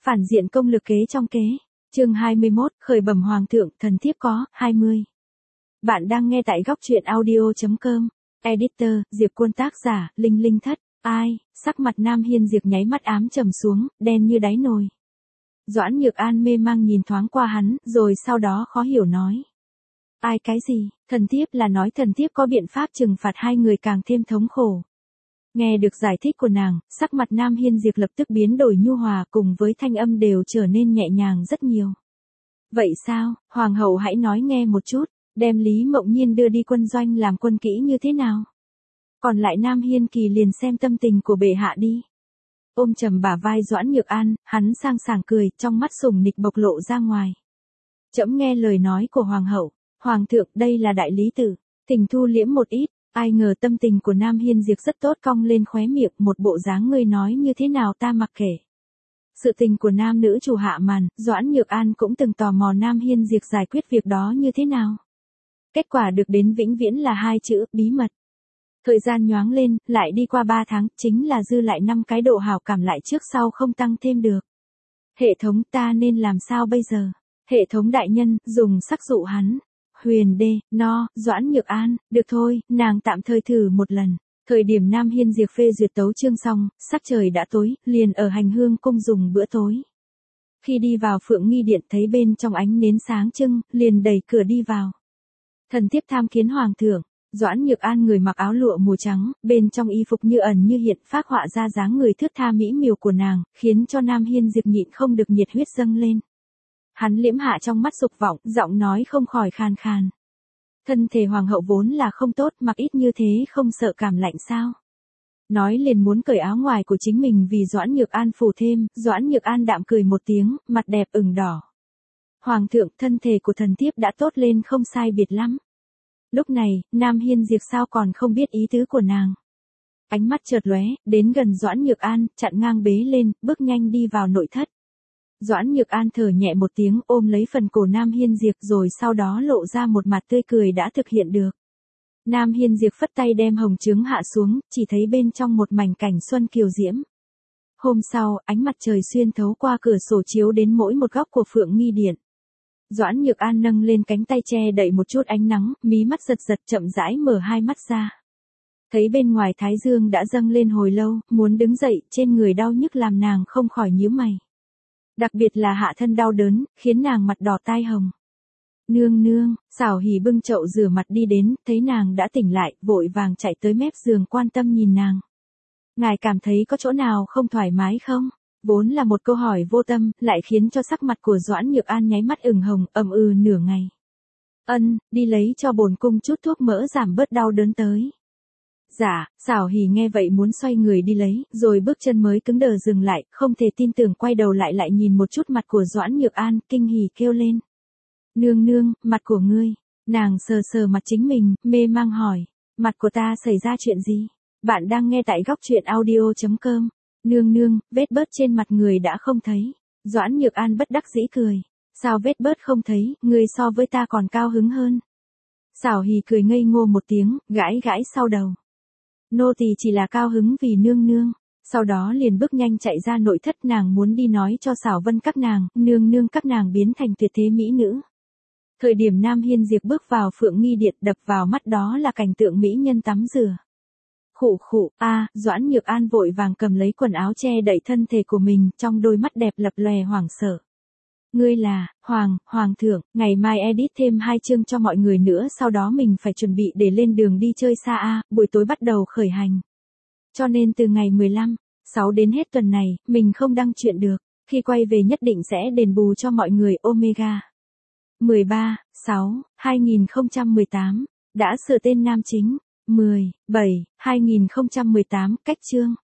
Phản diện công lực kế trong kế. Chương 21, khởi bẩm hoàng thượng, thần thiếp có 20. Bạn đang nghe tại góc truyện audio.com. Editor, Diệp Quân tác giả, Linh Linh Thất. Ai, sắc mặt Nam Hiên Diệp nháy mắt ám trầm xuống, đen như đáy nồi. Doãn Nhược An mê mang nhìn thoáng qua hắn, rồi sau đó khó hiểu nói. Ai cái gì, thần thiếp là nói thần thiếp có biện pháp trừng phạt hai người càng thêm thống khổ. Nghe được giải thích của nàng, sắc mặt Nam Hiên Diệp lập tức biến đổi nhu hòa cùng với thanh âm đều trở nên nhẹ nhàng rất nhiều. Vậy sao, hoàng hậu hãy nói nghe một chút, đem Lý Mộng Nhiên đưa đi quân doanh làm quân kỹ như thế nào? Còn lại Nam Hiên Kỳ liền xem tâm tình của bệ hạ đi. Ôm trầm bả vai Doãn Nhược An, hắn sang sảng cười, trong mắt sủng nịch bộc lộ ra ngoài. Trẫm nghe lời nói của hoàng hậu, hoàng thượng đây là đại lý tử, thỉnh thu liễm một ít. Ai ngờ tâm tình của Nam Hiên Diệp rất tốt, cong lên khóe miệng, một bộ dáng ngươi nói như thế nào ta mặc kệ. Sự tình của nam nữ chủ hạ màn, Doãn Nhược An cũng từng tò mò Nam Hiên Diệp giải quyết việc đó như thế nào. Kết quả được đến vĩnh viễn là hai chữ, bí mật. Thời gian nhoáng lên, lại đi qua 3 tháng, chính là dư lại 5 cái độ hảo cảm lại trước sau không tăng thêm được. Hệ thống ta nên làm sao bây giờ? Hệ thống đại nhân, dùng sắc dụ hắn. Huyền đê, Doãn Nhược An, được thôi, nàng tạm thời thử một lần. Thời điểm Nam Hiên Diệp phê duyệt tấu chương xong, sắc trời đã tối, liền ở hành hương cung dùng bữa tối. Khi đi vào Phượng Nghi Điện thấy bên trong ánh nến sáng trưng, liền đẩy cửa đi vào. Thần thiếp tham kiến hoàng thượng. Doãn Nhược An người mặc áo lụa màu trắng, bên trong y phục như ẩn như hiện phác họa ra dáng người thướt tha mỹ miều của nàng, khiến cho Nam Hiên Diệp nhịn không được nhiệt huyết dâng lên. Hắn liễm hạ trong mắt dục vọng, giọng nói không khỏi khàn khàn. Thân thể hoàng hậu vốn là không tốt, mặc ít như thế không sợ cảm lạnh sao? Nói liền muốn cởi áo ngoài của chính mình vì Doãn Nhược An phủ thêm, Doãn Nhược An đạm cười một tiếng, mặt đẹp ửng đỏ. Hoàng thượng, thân thể của thần thiếp đã tốt lên không sai biệt lắm. Lúc này, Nam Hiên Diệp sao còn không biết ý tứ của nàng. Ánh mắt chợt lóe, đến gần Doãn Nhược An, chặn ngang bế lên, bước nhanh đi vào nội thất. Doãn Nhược An thở nhẹ một tiếng, ôm lấy phần cổ Nam Hiên Diệp rồi sau đó lộ ra một mặt tươi cười đã thực hiện được. Nam Hiên Diệp phất tay đem hồng trướng hạ xuống, chỉ thấy bên trong một mảnh cảnh xuân kiều diễm. Hôm sau, ánh mặt trời xuyên thấu qua cửa sổ chiếu đến mỗi một góc của Phượng Nghi Điện. Doãn Nhược An nâng lên cánh tay che đậy một chút ánh nắng, mí mắt giật giật chậm rãi mở hai mắt ra. Thấy bên ngoài thái dương đã dâng lên hồi lâu, muốn đứng dậy, trên người đau nhức làm nàng không khỏi nhíu mày. Đặc biệt là hạ thân đau đớn, khiến nàng mặt đỏ tai hồng. Nương nương, Xảo Hỉ bưng chậu rửa mặt đi đến, thấy nàng đã tỉnh lại, vội vàng chạy tới mép giường quan tâm nhìn nàng. Ngài cảm thấy có chỗ nào không thoải mái không? Vốn là một câu hỏi vô tâm, lại khiến cho sắc mặt của Doãn Nhược An nháy mắt ửng hồng, nửa ngày. Đi lấy cho bổn cung chút thuốc mỡ giảm bớt đau đớn tới. Dạ, Xảo Hỉ nghe vậy muốn xoay người đi lấy, rồi bước chân mới cứng đờ dừng lại, không thể tin tưởng quay đầu lại nhìn một chút mặt của Doãn Nhược An, kinh hỉ kêu lên. Nương nương, mặt của ngươi. Nàng sờ sờ mặt chính mình, mê mang hỏi. Mặt của ta xảy ra chuyện gì? Bạn đang nghe tại góc truyện audio.com. Nương nương, vết bớt trên mặt người đã không thấy. Doãn Nhược An bất đắc dĩ cười. Sao vết bớt không thấy, ngươi so với ta còn cao hứng hơn. Xảo Hỉ cười ngây ngô một tiếng, gãi gãi sau đầu. Nô tỳ chỉ là cao hứng vì nương nương. Sau đó liền bước nhanh chạy ra nội thất, nàng muốn đi nói cho Xảo Vân các nàng, nương nương các nàng biến thành tuyệt thế mỹ nữ. Thời điểm Nam Hiên Diệp bước vào Phượng Nghi Điện, đập vào mắt đó là cảnh tượng mỹ nhân tắm rửa. Doãn Nhược An vội vàng cầm lấy quần áo che đậy thân thể của mình, trong đôi mắt đẹp lập lòe hoảng sợ. Ngươi là, hoàng thượng, ngày mai edit thêm 2 chương cho mọi người nữa, sau đó mình phải chuẩn bị để lên đường đi chơi xa buổi tối bắt đầu khởi hành. Cho nên từ ngày 15/6 đến hết tuần này, mình không đăng chuyện được, khi quay về nhất định sẽ đền bù cho mọi người Omega. 13/6/2018, đã sửa tên nam chính. 10/7/2018, cách chương.